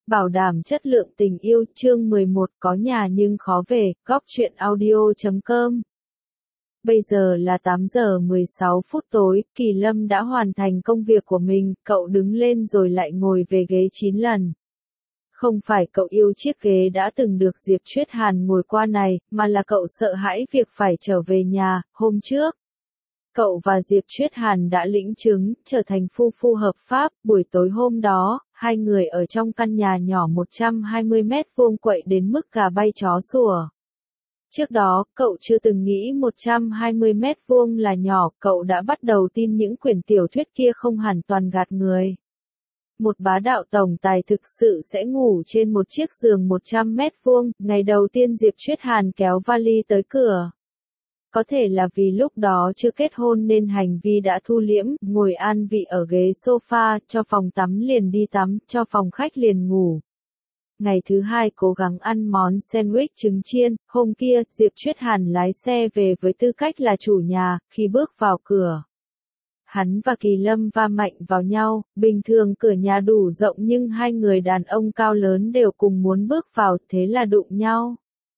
Bảo đảm chất lượng tình yêu chương 11 có nhà nhưng khó về, góc truyện audio.com. Bây giờ là 8 giờ 16 phút tối, Kỳ Lâm đã hoàn thành công việc của mình, cậu đứng lên rồi lại ngồi về ghế 9 lần. Không phải cậu yêu chiếc ghế đã từng được Diệp Chuyết Hàn ngồi qua này, mà là cậu sợ hãi việc phải trở về nhà. Hôm trước, cậu và Diệp Chuyết Hàn đã lĩnh chứng, trở thành phu phu hợp pháp. Buổi tối hôm đó, hai người ở trong căn nhà nhỏ 120 mét vuông quậy đến mức gà bay chó sủa. Trước đó, cậu chưa từng nghĩ 120 mét vuông là nhỏ, cậu đã bắt đầu tin những quyển tiểu thuyết kia không hẳn toàn gạt người. Một bá đạo tổng tài thực sự sẽ ngủ trên một chiếc giường 100 mét vuông. Ngày đầu tiên Diệp Chuyết Hàn kéo vali tới cửa. Có thể là vì lúc đó chưa kết hôn nên hành vi đã thu liễm, ngồi an vị ở ghế sofa, cho phòng tắm liền đi tắm, cho phòng khách liền ngủ. Ngày thứ hai cố gắng ăn món sandwich trứng chiên, hôm kia, Diệp Chuyết Hàn lái xe về với tư cách là chủ nhà, khi bước vào cửa. Hắn và Kỳ Lâm va mạnh vào nhau, bình thường cửa nhà đủ rộng nhưng hai người đàn ông cao lớn đều cùng muốn bước vào, thế là đụng nhau.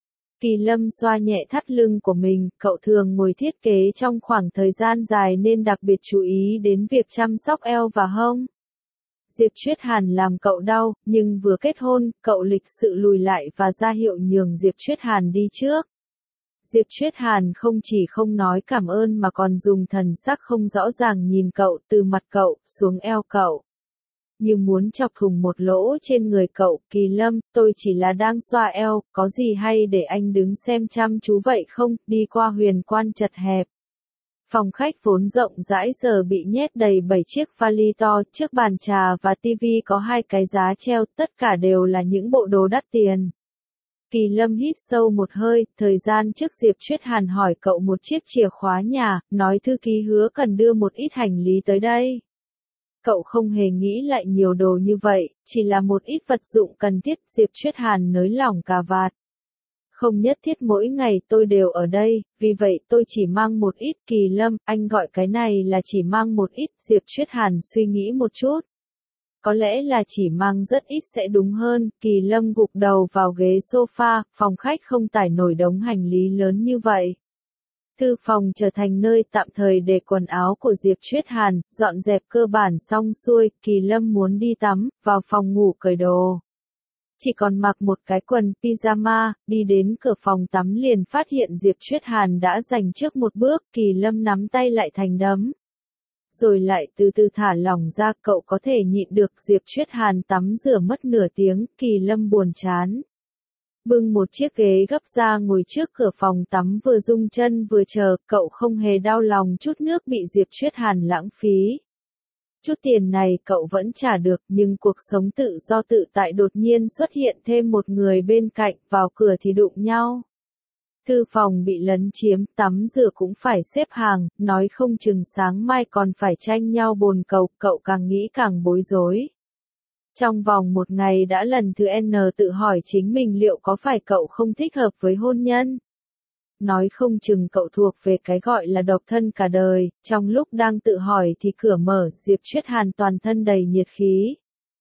Kỳ Lâm xoa nhẹ thắt lưng của mình, cậu thường ngồi thiết kế trong khoảng thời gian dài nên đặc biệt chú ý đến việc chăm sóc eo và hông. Diệp Chuyết Hàn làm cậu đau, nhưng vừa kết hôn, cậu lịch sự lùi lại và ra hiệu nhường Diệp Chuyết Hàn đi trước. Diệp Chuyết Hàn không chỉ không nói cảm ơn mà còn dùng thần sắc không rõ ràng nhìn cậu, từ mặt cậu, xuống eo cậu. Như muốn chọc thủng một lỗ trên người cậu. Kỳ Lâm, tôi chỉ là đang xoa eo, có gì hay để anh đứng xem chăm chú vậy không? Đi qua huyền quan chật hẹp. Phòng khách vốn rộng rãi giờ bị nhét đầy 7 chiếc vali to, trước bàn trà và tivi có 2 cái giá treo, tất cả đều là những bộ đồ đắt tiền. Kỳ Lâm hít sâu một hơi, thời gian trước Diệp Chuyết Hàn hỏi cậu một chiếc chìa khóa nhà, nói thư ký hứa cần đưa một ít hành lý tới đây. Cậu không hề nghĩ lại nhiều đồ như vậy, chỉ là một ít vật dụng cần thiết. Diệp Chuyết Hàn nới lỏng cà vạt. Không nhất thiết mỗi ngày tôi đều ở đây, vì vậy tôi chỉ mang một ít. Kỳ Lâm, anh gọi cái này là chỉ mang một ít. Diệp Chuyết Hàn suy nghĩ một chút. Có lẽ là chỉ mang rất ít sẽ đúng hơn. Kỳ Lâm gục đầu vào ghế sofa, phòng khách không tải nổi đống hành lý lớn như vậy. Thư phòng trở thành nơi tạm thời để quần áo của Diệp Chuyết Hàn, dọn dẹp cơ bản xong xuôi, Kỳ Lâm muốn đi tắm, vào phòng ngủ cởi đồ. Chỉ còn mặc một cái quần pyjama, đi đến cửa phòng tắm liền phát hiện Diệp Chuyết Hàn đã giành trước một bước. Kỳ Lâm nắm tay lại thành đấm. Rồi lại từ từ thả lỏng ra, cậu có thể nhịn được. Diệp Chuyết Hàn tắm rửa mất nửa tiếng, Kỳ Lâm buồn chán. Bưng một chiếc ghế gấp ra ngồi trước cửa phòng tắm, vừa rung chân vừa chờ, cậu không hề đau lòng chút nước bị Diệp Chuyết Hàn lãng phí. Chút tiền này cậu vẫn trả được, nhưng cuộc sống tự do tự tại đột nhiên xuất hiện thêm một người bên cạnh, vào cửa thì đụng nhau. Thư phòng bị lấn chiếm, tắm rửa cũng phải xếp hàng, nói không chừng sáng mai còn phải tranh nhau bồn cầu, cậu càng nghĩ càng bối rối. Trong vòng một ngày đã lần thứ N tự hỏi chính mình liệu có phải cậu không thích hợp với hôn nhân. Nói không chừng cậu thuộc về cái gọi là độc thân cả đời. Trong lúc đang tự hỏi thì cửa mở, Diệp Chuyết Hàn toàn thân đầy nhiệt khí.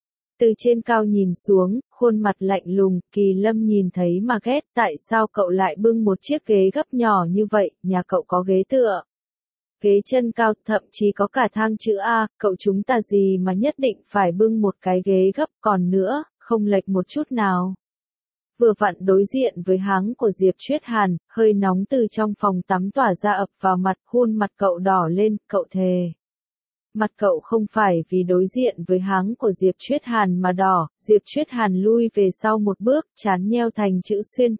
Từ trên cao nhìn xuống, khuôn mặt lạnh lùng. Kỳ Lâm nhìn thấy mà ghét, tại sao cậu lại bưng một chiếc ghế gấp nhỏ như vậy, nhà cậu có ghế tựa. Ghế chân cao, thậm chí có cả thang chữ A, cậu chúng ta gì mà nhất định phải bưng một cái ghế gấp, còn nữa, không lệch một chút nào. Vừa vặn đối diện với háng của Diệp Chuyết Hàn, hơi nóng từ trong phòng tắm tỏa ra ập vào mặt, khuôn mặt cậu đỏ lên, cậu thề. Mặt cậu không phải vì đối diện với háng của Diệp Chuyết Hàn mà đỏ. Diệp Chuyết Hàn lui về sau một bước, trán nheo thành chữ xuyên.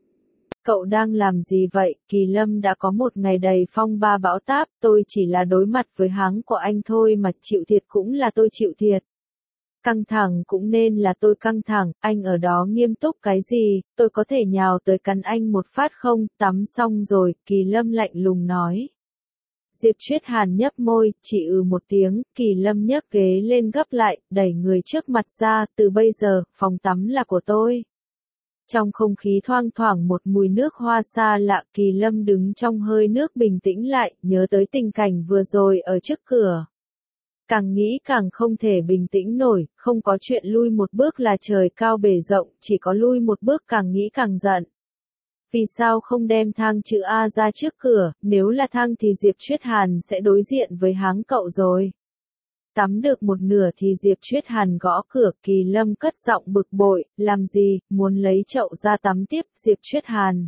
Cậu đang làm gì vậy? Kỳ Lâm đã có một ngày đầy phong ba bão táp, tôi chỉ là đối mặt với háng của anh thôi mà, chịu thiệt cũng là tôi chịu thiệt. Căng thẳng cũng nên là tôi căng thẳng, anh ở đó nghiêm túc cái gì, tôi có thể nhào tới cắn anh một phát không? Tắm xong rồi, Kỳ Lâm lạnh lùng nói. Diệp Chuyết Hàn nhấp môi, chỉ một tiếng. Kỳ Lâm nhấc ghế lên gấp lại, đẩy người trước mặt ra, từ bây giờ, phòng tắm là của tôi. Trong không khí thoang thoảng một mùi nước hoa xa lạ. Kỳ Lâm đứng trong hơi nước bình tĩnh lại, nhớ tới tình cảnh vừa rồi ở trước cửa. Càng nghĩ càng không thể bình tĩnh nổi, không có chuyện lui một bước là trời cao bể rộng, chỉ có lui một bước càng nghĩ càng giận. Vì sao không đem thang chữ A ra trước cửa, nếu là thang thì Diệp Chuyết Hàn sẽ đối diện với háng cậu rồi. Tắm được một nửa thì Diệp Chuyết Hàn gõ cửa, Kỳ Lâm cất giọng bực bội, làm gì, muốn lấy chậu ra tắm tiếp, Diệp Chuyết Hàn.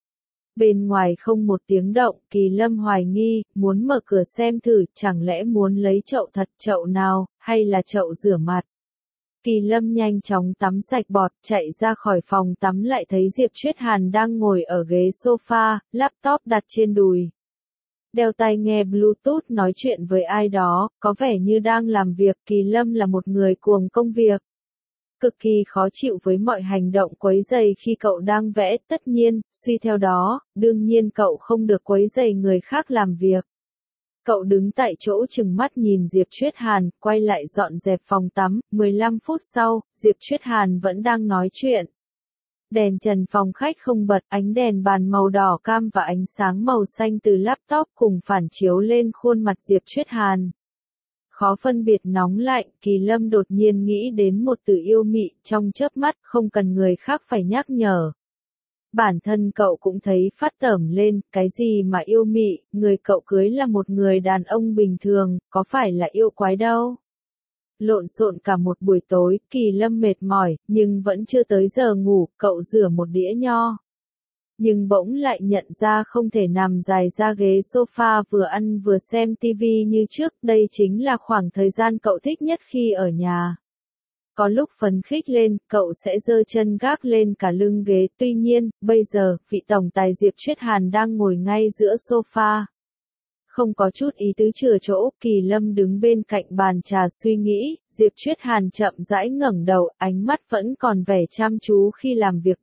Bên ngoài không một tiếng động, Kỳ Lâm hoài nghi, muốn mở cửa xem thử, chẳng lẽ muốn lấy chậu thật, chậu nào, hay là chậu rửa mặt. Kỳ Lâm nhanh chóng tắm sạch bọt, chạy ra khỏi phòng tắm lại thấy Diệp Chuyết Hàn đang ngồi ở ghế sofa, laptop đặt trên đùi. Đeo tai nghe Bluetooth nói chuyện với ai đó, có vẻ như đang làm việc. Kỳ Lâm là một người cuồng công việc. Cực kỳ khó chịu với mọi hành động quấy rầy khi cậu đang vẽ, tất nhiên, suy theo đó, đương nhiên cậu không được quấy rầy người khác làm việc. Cậu đứng tại chỗ chừng mắt nhìn Diệp Chuyết Hàn, quay lại dọn dẹp phòng tắm, 15 phút sau, Diệp Chuyết Hàn vẫn đang nói chuyện. Đèn trần phòng khách không bật, ánh đèn bàn màu đỏ cam và ánh sáng màu xanh từ laptop cùng phản chiếu lên khuôn mặt Diệp Chuyết Hàn. Khó phân biệt nóng lạnh, Kỳ Lâm đột nhiên nghĩ đến một từ yêu mị, trong chớp mắt, không cần người khác phải nhắc nhở. Bản thân cậu cũng thấy phát tởm lên, cái gì mà yêu mị, người cậu cưới là một người đàn ông bình thường, có phải là yêu quái đâu. Lộn xộn cả một buổi tối, Kỳ Lâm mệt mỏi, nhưng vẫn chưa tới giờ ngủ, cậu rửa một đĩa nho. Nhưng bỗng lại nhận ra không thể nằm dài ra ghế sofa vừa ăn vừa xem TV như trước, đây chính là khoảng thời gian cậu thích nhất khi ở nhà. Có lúc phấn khích lên, cậu sẽ giơ chân gác lên cả lưng ghế, tuy nhiên, bây giờ, vị tổng tài Diệp Chuyết Hàn đang ngồi ngay giữa sofa. Không có chút ý tứ chừa chỗ, Kỳ Lâm đứng bên cạnh bàn trà suy nghĩ, Diệp Chuyết Hàn chậm rãi ngẩng đầu, ánh mắt vẫn còn vẻ chăm chú khi làm việc.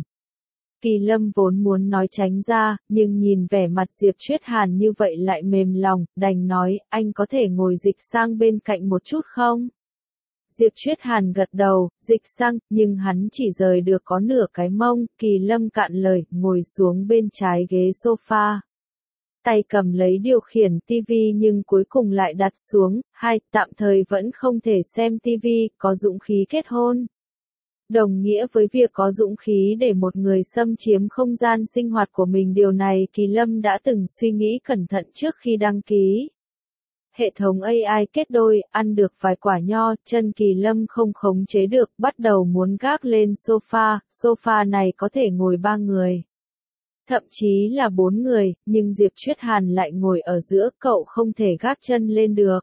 Kỳ Lâm vốn muốn nói tránh ra, nhưng nhìn vẻ mặt Diệp Chuyết Hàn như vậy lại mềm lòng, đành nói, anh có thể ngồi dịch sang bên cạnh một chút không? Diệp Chuyết Hàn gật đầu, dịch sang, nhưng hắn chỉ rời được có nửa cái mông, Kỳ Lâm cạn lời, ngồi xuống bên trái ghế sofa. Tay cầm lấy điều khiển TV nhưng cuối cùng lại đặt xuống, tạm thời vẫn không thể xem TV, có dũng khí kết hôn. Đồng nghĩa với việc có dũng khí để một người xâm chiếm không gian sinh hoạt của mình, điều này Kỳ Lâm đã từng suy nghĩ cẩn thận trước khi đăng ký. Hệ thống AI kết đôi, ăn được vài quả nho, chân Kỳ Lâm không khống chế được, bắt đầu muốn gác lên sofa này có thể ngồi 3 người. Thậm chí là 4 người, nhưng Diệp Chuyết Hàn lại ngồi ở giữa, cậu không thể gác chân lên được.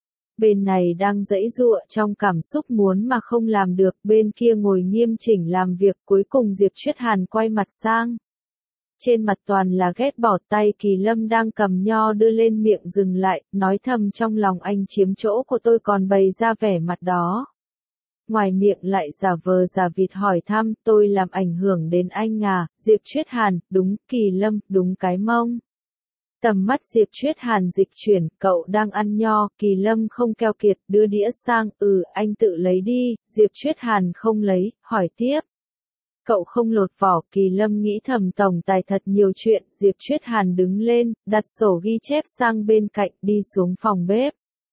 Bên này đang giãy giụa trong cảm xúc muốn mà không làm được, bên kia ngồi nghiêm chỉnh làm việc, cuối cùng Diệp Chuyết Hàn quay mặt sang. Trên mặt toàn là ghét bỏ, tay Kỳ Lâm đang cầm nho đưa lên miệng dừng lại, nói thầm trong lòng, anh chiếm chỗ của tôi còn bày ra vẻ mặt đó. Ngoài miệng lại giả vờ giả vịt hỏi thăm, tôi làm ảnh hưởng đến anh à, Diệp Chuyết Hàn, đúng, Kỳ Lâm, đúng cái mông. Tầm mắt Diệp Chuyết Hàn dịch chuyển, cậu đang ăn nho, Kỳ Lâm không keo kiệt, đưa đĩa sang, anh tự lấy đi, Diệp Chuyết Hàn không lấy, hỏi tiếp. Cậu không lột vỏ, Kỳ Lâm nghĩ thầm tổng tài thật nhiều chuyện, Diệp Chuyết Hàn đứng lên, đặt sổ ghi chép sang bên cạnh, đi xuống phòng bếp.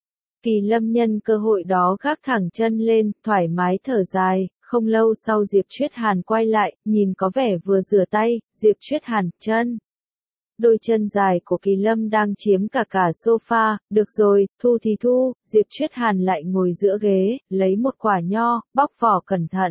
Kỳ Lâm nhân cơ hội đó gác thẳng chân lên, thoải mái thở dài, không lâu sau Diệp Chuyết Hàn quay lại, nhìn có vẻ vừa rửa tay, Diệp Chuyết Hàn, chân. Đôi chân dài của Kỳ Lâm đang chiếm cả sofa, được rồi, thu thì thu, Diệp Chuyết Hàn lại ngồi giữa ghế, lấy một quả nho, bóc vỏ cẩn thận.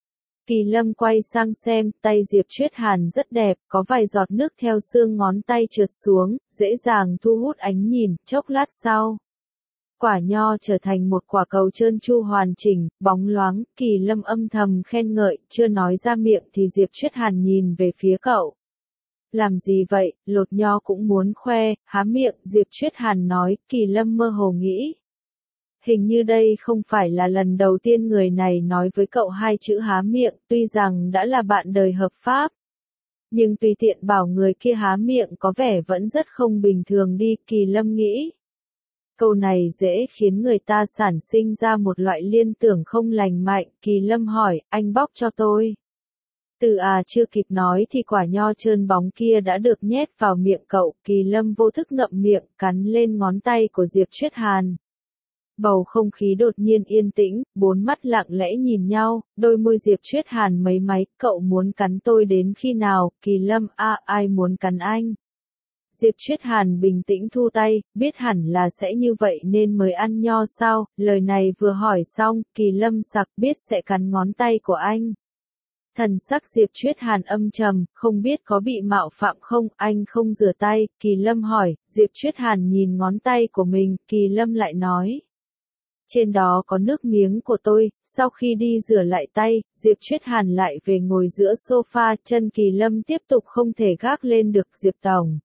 Kỳ Lâm quay sang xem, tay Diệp Chuyết Hàn rất đẹp, có vài giọt nước theo xương ngón tay trượt xuống, dễ dàng thu hút ánh nhìn, chốc lát sau. Quả nho trở thành một quả cầu trơn tru hoàn chỉnh, bóng loáng, Kỳ Lâm âm thầm khen ngợi, chưa nói ra miệng thì Diệp Chuyết Hàn nhìn về phía cậu. Làm gì vậy, lột nho cũng muốn khoe, há miệng, Diệp Chuyết Hàn nói, Kỳ Lâm mơ hồ nghĩ. Hình như đây không phải là lần đầu tiên người này nói với cậu hai chữ há miệng, tuy rằng đã là bạn đời hợp pháp. Nhưng tùy tiện bảo người kia há miệng có vẻ vẫn rất không bình thường đi, Kỳ Lâm nghĩ. Câu này dễ khiến người ta sản sinh ra một loại liên tưởng không lành mạnh, Kỳ Lâm hỏi, anh bóc cho tôi. Từ chưa kịp nói thì quả nho trơn bóng kia đã được nhét vào miệng cậu, Kỳ Lâm vô thức ngậm miệng, cắn lên ngón tay của Diệp Chuyết Hàn. Bầu không khí đột nhiên yên tĩnh, bốn mắt lặng lẽ nhìn nhau, đôi môi Diệp Chuyết Hàn mấy máy, cậu muốn cắn tôi đến khi nào, Kỳ Lâm ai muốn cắn anh? Diệp Chuyết Hàn bình tĩnh thu tay, biết hẳn là sẽ như vậy nên mới ăn nho sao, lời này vừa hỏi xong, Kỳ Lâm sặc biết sẽ cắn ngón tay của anh. Thần sắc Diệp Chuyết Hàn âm trầm, không biết có bị mạo phạm không, anh không rửa tay, Kỳ Lâm hỏi, Diệp Chuyết Hàn nhìn ngón tay của mình, Kỳ Lâm lại nói. Trên đó có nước miếng của tôi, sau khi đi rửa lại tay, Diệp Chuyết Hàn lại về ngồi giữa sofa, chân Kỳ Lâm tiếp tục không thể gác lên được Diệp Tổng.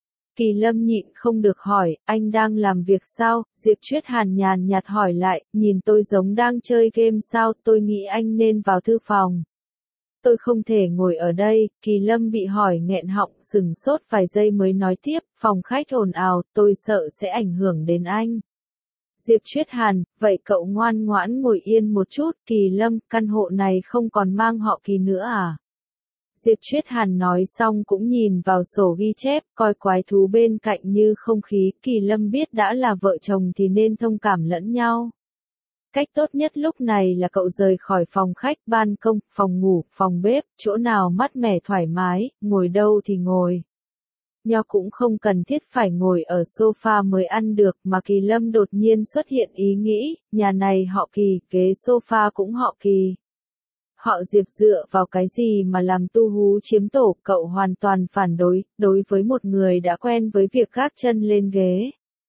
Kỳ Lâm nhịn không được hỏi, anh đang làm việc sao, Diệp Chuyết Hàn nhàn nhạt hỏi lại, nhìn tôi giống đang chơi game sao, tôi nghĩ anh nên vào thư phòng. Tôi không thể ngồi ở đây, Kỳ Lâm bị hỏi nghẹn họng sừng sốt vài giây mới nói tiếp, phòng khách ồn ào, tôi sợ sẽ ảnh hưởng đến anh. Diệp Chuyết Hàn, vậy cậu ngoan ngoãn ngồi yên một chút, Kỳ Lâm, căn hộ này không còn mang họ Kỳ nữa à? Diệp Chuyết Hàn nói xong cũng nhìn vào sổ ghi chép, coi quái thú bên cạnh như không khí, Kỳ Lâm biết đã là vợ chồng thì nên thông cảm lẫn nhau. Cách tốt nhất lúc này là cậu rời khỏi phòng khách, ban công, phòng ngủ, phòng bếp, chỗ nào mát mẻ thoải mái, ngồi đâu thì ngồi. Nho cũng không cần thiết phải ngồi ở sofa mới ăn được mà Kỳ Lâm đột nhiên xuất hiện ý nghĩ, nhà này họ Kỳ, ghế sofa cũng họ Kỳ. Họ Diệp dựa vào cái gì mà làm tu hú chiếm tổ, cậu hoàn toàn phản đối với một người đã quen với việc gác chân lên ghế.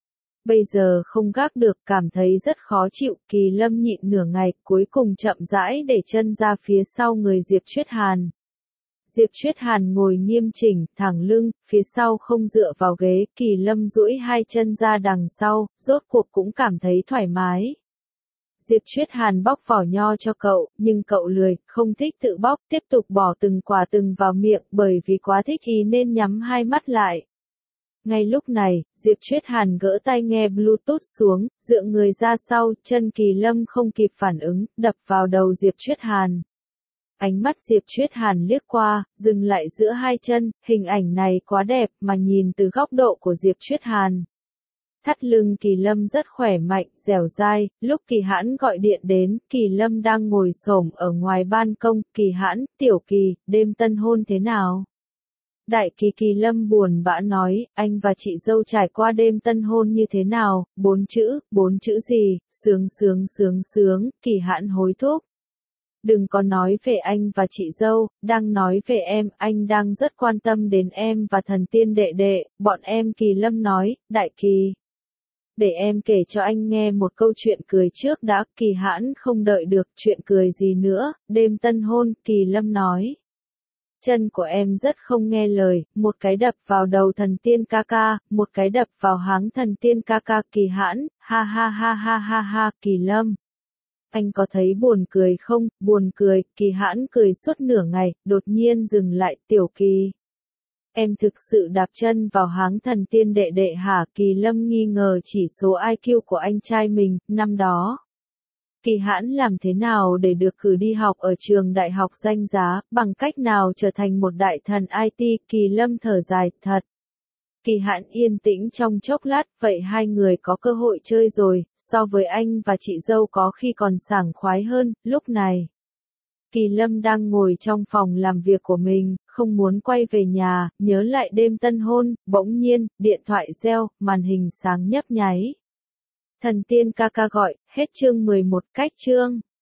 Bây giờ không gác được, cảm thấy rất khó chịu, Kỳ Lâm nhịn nửa ngày, cuối cùng chậm rãi để chân ra phía sau người Diệp Chuyết Hàn. Diệp Chuyết Hàn ngồi nghiêm chỉnh, thẳng lưng, phía sau không dựa vào ghế, Kỳ Lâm duỗi hai chân ra đằng sau, rốt cuộc cũng cảm thấy thoải mái. Diệp Chuyết Hàn bóc vỏ nho cho cậu, nhưng cậu lười, không thích tự bóc, tiếp tục bỏ từng quả từng vào miệng, bởi vì quá thích ý nên nhắm hai mắt lại. Ngay lúc này, Diệp Chuyết Hàn gỡ tai nghe Bluetooth xuống, dựa người ra sau, chân Kỳ Lâm không kịp phản ứng, đập vào đầu Diệp Chuyết Hàn. Ánh mắt Diệp Chuyết Hàn liếc qua, dừng lại giữa hai chân, hình ảnh này quá đẹp mà nhìn từ góc độ của Diệp Chuyết Hàn. Thắt lưng Kỳ Lâm rất khỏe mạnh, dẻo dai, lúc Kỳ Hãn gọi điện đến, Kỳ Lâm đang ngồi xổm ở ngoài ban công, Kỳ Hãn, Tiểu Kỳ, đêm tân hôn thế nào? Đại Kỳ Kỳ Lâm buồn bã nói, anh và chị dâu trải qua đêm tân hôn như thế nào, bốn chữ gì, sướng, Kỳ Hãn hối thúc. Đừng có nói về anh và chị dâu, đang nói về em, anh đang rất quan tâm đến em và thần tiên đệ đệ, bọn em Kỳ Lâm nói, Đại Kỳ. Để em kể cho anh nghe một câu chuyện cười trước đã, Kỳ Hãn không đợi được, chuyện cười gì nữa, đêm tân hôn, Kỳ Lâm nói. Chân của em rất không nghe lời, một cái đập vào đầu thần tiên ca ca, một cái đập vào háng thần tiên ca ca, Kỳ Hãn, ha, Kỳ Lâm. Anh có thấy buồn cười không, buồn cười, Kỳ Hãn cười suốt nửa ngày, đột nhiên dừng lại, Tiểu Kỳ. Em thực sự đạp chân vào háng thần tiên đệ đệ hả? Kỳ Lâm nghi ngờ chỉ số IQ của anh trai mình, năm đó. Kỳ Hãn làm thế nào để được cử đi học ở trường đại học danh giá, bằng cách nào trở thành một đại thần IT, Kỳ Lâm thở dài, thật. Kỳ Hãn yên tĩnh trong chốc lát, vậy hai người có cơ hội chơi rồi, so với anh và chị dâu có khi còn sảng khoái hơn, lúc này. Kỳ Lâm đang ngồi trong phòng làm việc của mình, không muốn quay về nhà, nhớ lại đêm tân hôn, bỗng nhiên, điện thoại reo, màn hình sáng nhấp nháy. Thần tiên ca ca gọi, hết chương 11, cách chương.